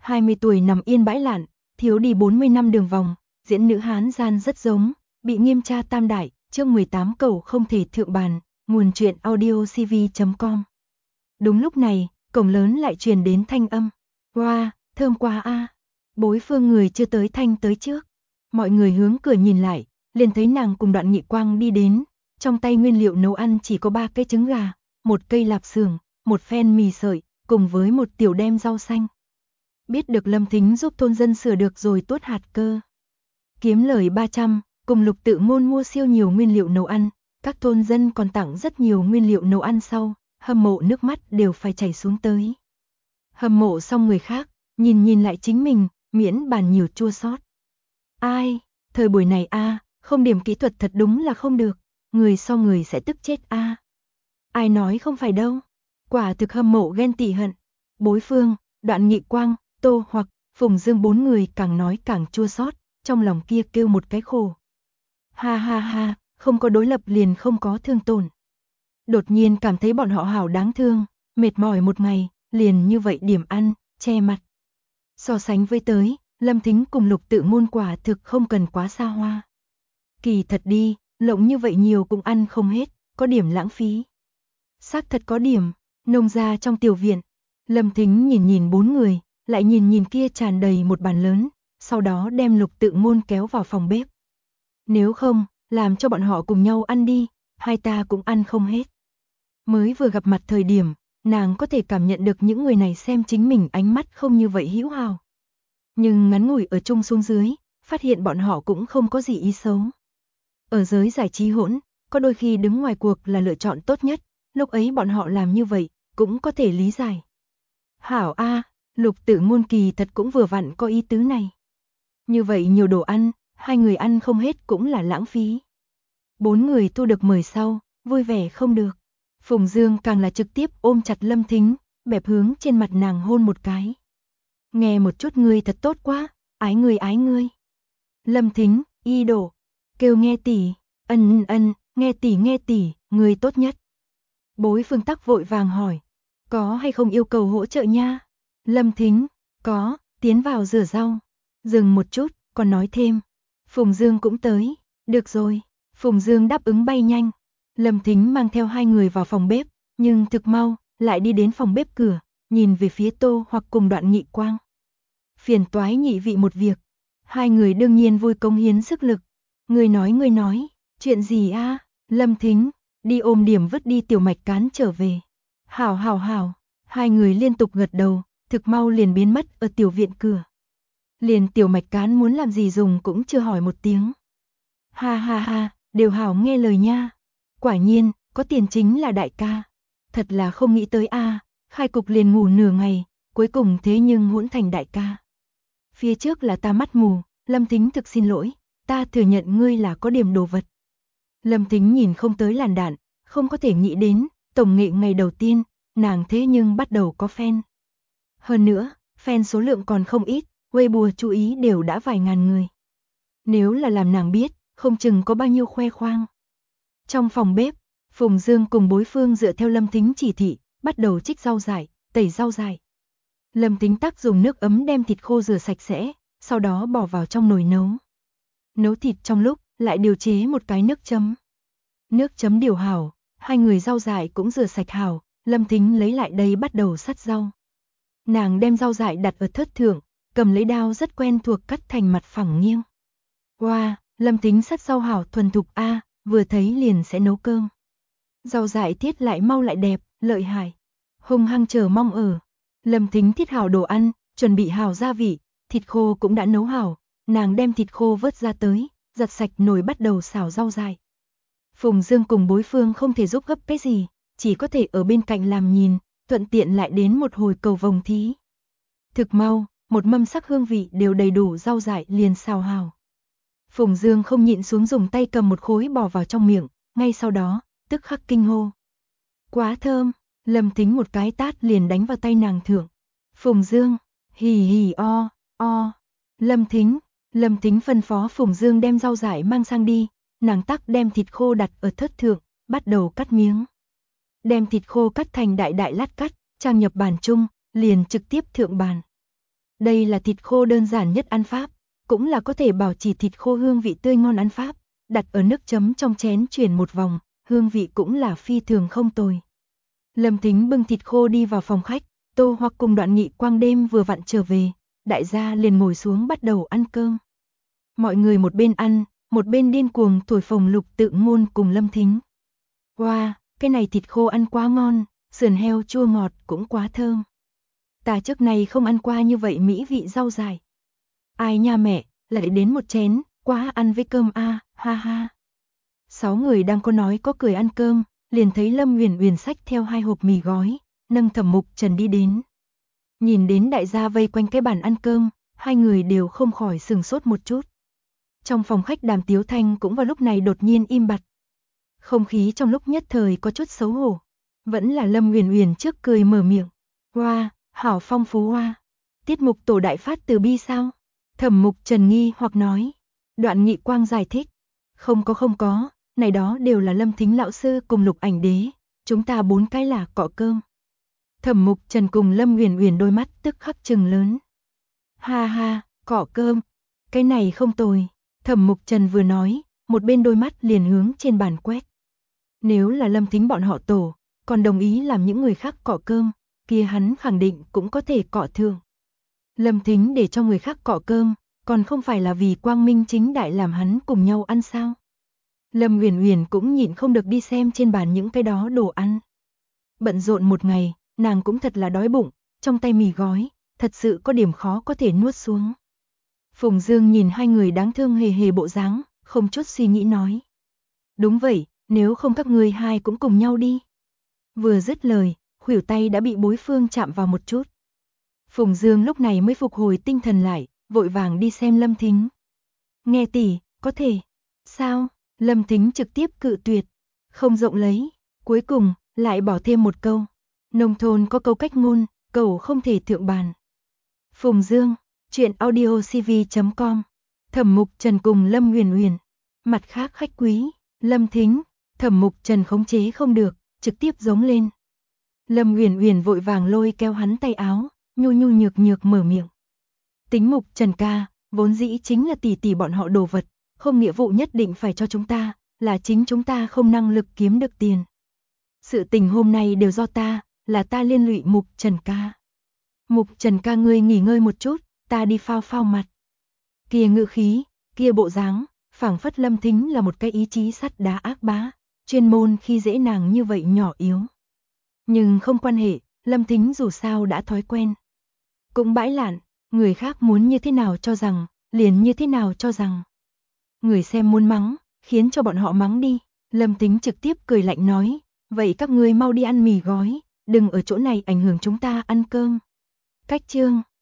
20 tuổi nằm yên bãi lạn, thiếu đi 40 năm đường vòng, diễn nữ Hán gian rất giống, bị nghiêm tra tam đại, chương 18 cầu không thể thượng bàn, nguồn truyện audiocv.com. Đúng lúc này, cổng lớn lại truyền đến thanh âm. Wow, thơm quá a. Bối Phương người chưa tới thanh tới trước. Mọi người hướng cửa nhìn lại, liền thấy nàng cùng Đoạn Nghị Quang đi đến, trong tay nguyên liệu nấu ăn chỉ có 3 cái trứng gà, một cây lạp xưởng, một phen mì sợi, cùng với một tiểu đem rau xanh. Biết được Lâm Thính giúp thôn dân sửa được rồi tuốt hạt cơ. Kiếm lời 300, cùng Lục Tự Ngôn mua siêu nhiều nguyên liệu nấu ăn, các thôn dân còn tặng rất nhiều nguyên liệu nấu ăn sau, hâm mộ nước mắt đều phải chảy xuống tới. Hâm mộ xong người khác, nhìn lại chính mình, miễn bàn nhiều chua xót. Ai, thời buổi này không điểm kỹ thuật thật đúng là không được, người so người sẽ tức chết Ai nói không phải đâu, quả thực hâm mộ ghen tị hận. Bối Phương, Đoạn Nghị Quang, Tô Hoặc, Phùng Dương 4 người càng nói càng chua xót, trong lòng kia kêu một cái khổ. Ha ha ha, không có đối lập liền không có thương tổn. Đột nhiên cảm thấy bọn họ hảo đáng thương, mệt mỏi một ngày, liền như vậy điểm ăn, che mặt. So sánh với tới, Lâm Thính cùng Lục Tự Ngôn quả thực không cần quá xa hoa. Kỳ thật đi, lộng như vậy nhiều cũng ăn không hết, có điểm lãng phí. Xác thật có điểm, nông gia trong tiểu viện, Lâm Thính nhìn 4 người, lại nhìn kia tràn đầy một bàn lớn, sau đó đem Lục Tự Ngôn kéo vào phòng bếp. Nếu không, làm cho bọn họ cùng nhau ăn đi, hai ta cũng ăn không hết. Mới vừa gặp mặt thời điểm, nàng có thể cảm nhận được những người này xem chính mình ánh mắt không như vậy hữu hào. Nhưng ngắn ngủi ở chung xuống dưới, phát hiện bọn họ cũng không có gì ý xấu. Ở giới giải trí hỗn, có đôi khi đứng ngoài cuộc là lựa chọn tốt nhất, lúc ấy bọn họ làm như vậy, cũng có thể lý giải. Hảo Lục Tự Ngôn kỳ thật cũng vừa vặn có ý tứ này. Như vậy nhiều đồ ăn, hai người ăn không hết cũng là lãng phí. 4 người thu được mời sau, vui vẻ không được. Phùng Dương càng là trực tiếp ôm chặt Lâm Thính, bẹp hướng trên mặt nàng hôn một cái. Nghe một chút ngươi thật tốt quá, ái ngươi. Lâm Thính, y đổ, kêu nghe tỷ, nghe tỷ, ngươi tốt nhất. Bối Phương Tắc vội vàng hỏi, có hay không yêu cầu hỗ trợ nha? Lâm Thính, có, tiến vào rửa rau. Dừng một chút, còn nói thêm, Phùng Dương cũng tới, được rồi. Phùng Dương đáp ứng bay nhanh. Lâm Thính mang theo 2 người vào phòng bếp, nhưng thực mau, lại đi đến phòng bếp cửa, nhìn về phía Tô Hoặc cùng Đoạn Nghị Quang. Phiền toái nhị vị một việc. 2 người đương nhiên vui cống hiến sức lực. Ngươi nói, chuyện gì Lâm Thính, đi ôm điểm vứt đi tiểu mạch cán trở về. Hảo. 2 người liên tục gật đầu, thực mau liền biến mất ở tiểu viện cửa. Liền tiểu mạch cán muốn làm gì dùng cũng chưa hỏi một tiếng. Ha, đều hảo nghe lời nha. Quả nhiên, có tiền chính là đại ca. Thật là không nghĩ tới khai cục liền ngủ nửa ngày, cuối cùng thế nhưng hỗn thành đại ca. Phía trước là ta mắt mù, Lâm Thính thực xin lỗi, ta thừa nhận ngươi là có điểm đồ vật. Lâm Thính nhìn không tới làn đạn, không có thể nghĩ đến, tổng nghệ ngày đầu tiên, nàng thế nhưng bắt đầu có fan. Hơn nữa, fan số lượng còn không ít, Weibo chú ý đều đã vài ngàn người. Nếu là làm nàng biết, không chừng có bao nhiêu khoe khoang. Trong phòng bếp, Phùng Dương cùng Bối Phương dựa theo Lâm Thính chỉ thị, bắt đầu trích rau dại, tẩy rau dại. Lâm Thính tắc dùng nước ấm đem thịt khô rửa sạch sẽ, sau đó bỏ vào trong nồi nấu. Nấu thịt trong lúc, lại điều chế một cái nước chấm. Nước chấm điều hảo, 2 người rau dại cũng rửa sạch hảo, Lâm Thính lấy lại đây bắt đầu sắt rau. Nàng đem rau dại đặt ở thớt thượng, cầm lấy đao rất quen thuộc cắt thành mặt phẳng nghiêng. Wow, Lâm Thính sắt rau hảo thuần thục vừa thấy liền sẽ nấu cơm. Rau dại thiết lại mau lại đẹp, lợi hại. Hung hăng chờ mong ở. Lâm Thính thiết hảo đồ ăn, chuẩn bị hảo gia vị, thịt khô cũng đã nấu hảo, nàng đem thịt khô vớt ra tới, giặt sạch nồi bắt đầu xào rau dại. Phùng Dương cùng Bối Phương không thể giúp gấp cái gì, chỉ có thể ở bên cạnh làm nhìn, thuận tiện lại đến một hồi cầu vồng thí. Thực mau, một mâm sắc hương vị đều đầy đủ rau dại liền xào hảo. Phùng Dương không nhịn xuống dùng tay cầm một khối bỏ vào trong miệng, ngay sau đó, tức khắc kinh hô. Quá thơm, Lâm Thính một cái tát liền đánh vào tay nàng thượng. Phùng Dương, hì o. Lâm Thính phân phó Phùng Dương đem rau dại mang sang đi, nàng tắc đem thịt khô đặt ở thớt thượng, bắt đầu cắt miếng. Đem thịt khô cắt thành đại đại lát cắt, trang nhập bàn chung, liền trực tiếp thượng bàn. Đây là thịt khô đơn giản nhất ăn pháp, cũng là có thể bảo trì thịt khô hương vị tươi ngon ăn pháp, đặt ở nước chấm trong chén chuyển một vòng, hương vị cũng là phi thường không tồi. Lâm Thính bưng thịt khô đi vào phòng khách, Tô Hoặc cùng Đoạn Nghị Quang đêm vừa vặn trở về, đại gia liền ngồi xuống bắt đầu ăn cơm. Mọi người một bên ăn, một bên điên cuồng thổi phồng Lục Tự Ngôn cùng Lâm Thính. Wow, cái này thịt khô ăn quá ngon, sườn heo chua ngọt cũng quá thơm. Ta trước này không ăn qua như vậy mỹ vị rau dại. Ai nha mẹ, lại đến một chén, quá ăn với cơm a, ha ha. 6 người đang có nói có cười ăn cơm, liền thấy Lâm Uyển Uyển xách theo 2 hộp mì gói, nâng Thẩm Mục Trần đi đến. Nhìn đến đại gia vây quanh cái bàn ăn cơm, hai người đều không khỏi sừng sốt một chút. Trong phòng khách Đàm Tiếu Thanh cũng vào lúc này đột nhiên im bặt. Không khí trong lúc nhất thời có chút xấu hổ. Vẫn là Lâm Uyển Uyển trước cười mở miệng. Hoa, hảo phong phú hoa. Tiết mục tổ đại phát từ bi sao? Thẩm Mục Trần nghi hoặc nói. Đoạn Nghị Quang giải thích. Không có, này đó đều là Lâm Thính lão sư cùng Lục Ảnh Đế. Chúng ta 4 cái là cọ cơm. Thẩm Mục Trần cùng Lâm Uyển Uyển đôi mắt tức khắc trừng lớn. Ha ha, cọ cơm. Cái này không tồi. Thẩm Mục Trần vừa nói, một bên đôi mắt liền hướng trên bàn quét. Nếu là Lâm Thính bọn họ tổ, còn đồng ý làm những người khác cọ cơm, kia hắn khẳng định cũng có thể cọ thượng. Lâm Thính để cho người khác cọ cơm, còn không phải là vì quang minh chính đại làm hắn cùng nhau ăn sao? Lâm Uyển Uyển cũng nhịn không được đi xem trên bàn những cái đó đồ ăn. Bận rộn một ngày, nàng cũng thật là đói bụng, trong tay mì gói, thật sự có điểm khó có thể nuốt xuống. Phùng Dương nhìn hai người đáng thương hề hề bộ dáng, không chút suy nghĩ nói. Đúng vậy, nếu không các ngươi hai cũng cùng nhau đi. Vừa dứt lời, khuỷu tay đã bị đối phương chạm vào một chút. Phùng Dương lúc này mới phục hồi tinh thần lại, vội vàng đi xem Lâm Thính. Nghe tỷ, có thể. Sao? Lâm Thính trực tiếp cự tuyệt. Không rộng lấy. Cuối cùng, lại bỏ thêm một câu. Nông thôn có câu cách ngôn, cầu không thể thượng bàn. Phùng Dương, chuyện audiocv.com. Thẩm Mục Trần cùng Lâm Uyển Uyển. Mặt khác khách quý, Lâm Thính, Thẩm Mục Trần khống chế không được, trực tiếp giống lên. Lâm Uyển Uyển vội vàng lôi kéo hắn tay áo, nhu nhu nhược nhược mở miệng. Tính Mục Trần ca, vốn dĩ chính là tỷ tỷ bọn họ đồ vật, không nghĩa vụ nhất định phải cho chúng ta, là chính chúng ta không năng lực kiếm được tiền. Sự tình hôm nay đều do ta, là ta liên lụy Mục Trần ca. Mục Trần ca ngươi nghỉ ngơi một chút, ta đi phao phao mặt. Kia ngữ khí, kia bộ dáng, phảng phất Lâm Thính là một cái ý chí sắt đá ác bá, chuyên môn khi dễ nàng như vậy nhỏ yếu. Nhưng không quan hệ, Lâm Thính dù sao đã thói quen. Cũng bãi lạn, người khác muốn như thế nào cho rằng, liền như thế nào cho rằng. Người xem muốn mắng, khiến cho bọn họ mắng đi. Lâm Thính trực tiếp cười lạnh nói, vậy các ngươi mau đi ăn mì gói, đừng ở chỗ này ảnh hưởng chúng ta ăn cơm. Cách chương